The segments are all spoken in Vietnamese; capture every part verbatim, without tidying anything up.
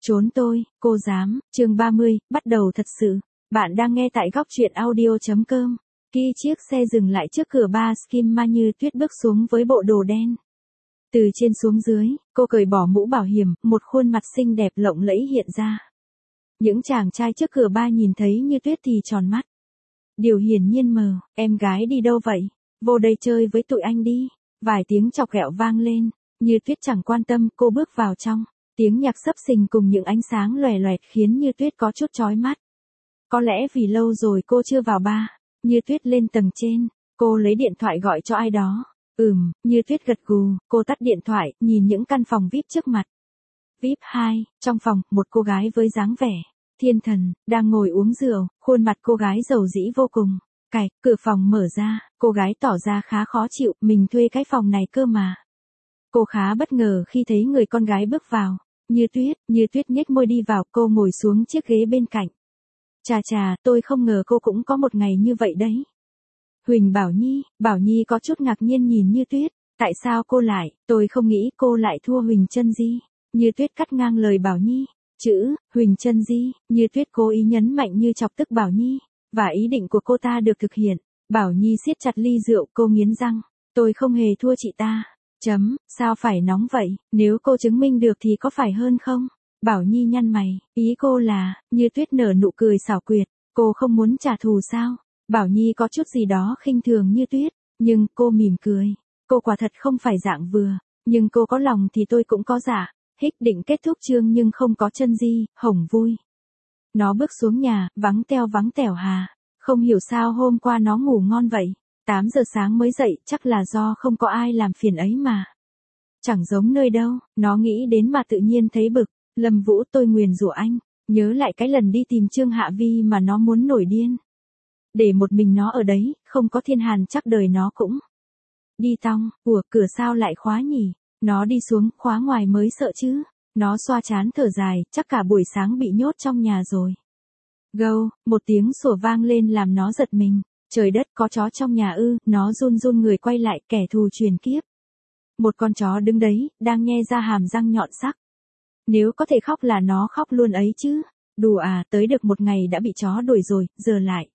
Trốn tôi, cô dám, chương ba mươi, bắt đầu thật sự. Bạn đang nghe tại góc truyện audio.com. Khi chiếc xe dừng lại trước cửa bar Skim Ma Như Tuyết bước xuống với bộ đồ đen. Từ trên xuống dưới, cô cởi bỏ mũ bảo hiểm, một khuôn mặt xinh đẹp lộng lẫy hiện ra. Những chàng trai trước cửa bar nhìn thấy Như Tuyết thì tròn mắt. Điều hiển nhiên mờ, em gái đi đâu vậy? Vô đây chơi với tụi anh đi. Vài tiếng chọc ghẹo vang lên, Như Tuyết chẳng quan tâm, cô bước vào trong. Tiếng nhạc xấp xình cùng những ánh sáng lòe loẹt khiến Như Tuyết có chút chói mắt. Có lẽ vì lâu rồi cô chưa vào bar. Như Tuyết lên tầng trên, cô lấy điện thoại gọi cho ai đó. Ừm, Như Tuyết gật gù, cô tắt điện thoại, nhìn những căn phòng vi ai pi trước mặt. vi ai pi hai, trong phòng, một cô gái với dáng vẻ thiên thần, đang ngồi uống rượu, khuôn mặt cô gái dầu dĩ vô cùng. Cạch, cửa phòng mở ra, cô gái tỏ ra khá khó chịu, mình thuê cái phòng này cơ mà. Cô khá bất ngờ khi thấy người con gái bước vào. Như Tuyết, Như Tuyết nhếch môi đi vào, cô ngồi xuống chiếc ghế bên cạnh. Chà chà, tôi không ngờ cô cũng có một ngày như vậy đấy. Huỳnh Bảo Nhi, Bảo Nhi có chút ngạc nhiên nhìn Như Tuyết, tại sao cô lại, tôi không nghĩ cô lại thua Huỳnh Chân Di. Như Tuyết cắt ngang lời Bảo Nhi, chữ, Huỳnh Chân Di, Như Tuyết cố ý nhấn mạnh như chọc tức Bảo Nhi, và ý định của cô ta được thực hiện. Bảo Nhi siết chặt ly rượu, cô nghiến răng, tôi không hề thua chị ta. Chấm, sao phải nóng vậy, nếu cô chứng minh được thì có phải hơn không? Bảo Nhi nhăn mày, ý cô là, Như Tuyết nở nụ cười xảo quyệt, cô không muốn trả thù sao? Bảo Nhi có chút gì đó khinh thường Như Tuyết, nhưng cô mỉm cười, cô quả thật không phải dạng vừa, nhưng cô có lòng thì tôi cũng có dạ. Hích định kết thúc chương nhưng không có Chân Di, Hồng vui. Nó bước xuống nhà, vắng teo vắng tẻo hà, không hiểu sao hôm qua nó ngủ ngon vậy. tám giờ sáng mới dậy, chắc là do không có ai làm phiền ấy mà. Chẳng giống nơi đâu, nó nghĩ đến mà tự nhiên thấy bực. Lâm Vũ, tôi nguyền rủa anh, nhớ lại cái lần đi tìm Trương Hạ Vi mà nó muốn nổi điên. Để một mình nó ở đấy, không có Thiên Hàn chắc đời nó cũng đi tong. Ủa, cửa sao lại khóa nhỉ? Nó đi xuống, khóa ngoài mới sợ chứ. Nó xoa trán thở dài, chắc cả buổi sáng bị nhốt trong nhà rồi. Gâu, một tiếng sủa vang lên làm nó giật mình. Trời đất, có chó trong nhà ư? Nó run run người quay lại, kẻ thù truyền kiếp. Một con chó đứng đấy, đang nhe ra hàm răng nhọn sắc. Nếu có thể khóc là nó khóc luôn ấy chứ. Đùa à, tới được một ngày đã bị chó đuổi rồi, giờ lại.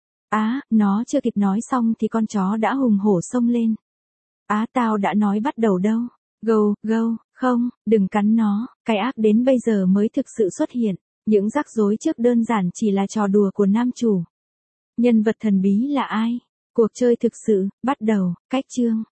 Á, nó chưa kịp nói xong thì con chó đã hùng hổ xông lên. Á, tao đã nói bắt đầu đâu. Gâu, gâu, không, đừng cắn nó, cái ác đến bây giờ mới thực sự xuất hiện. Những rắc rối trước đơn giản chỉ là trò đùa của nam chủ. Nhân vật thần bí là ai? Cuộc chơi thực sự, bắt đầu, cách chương.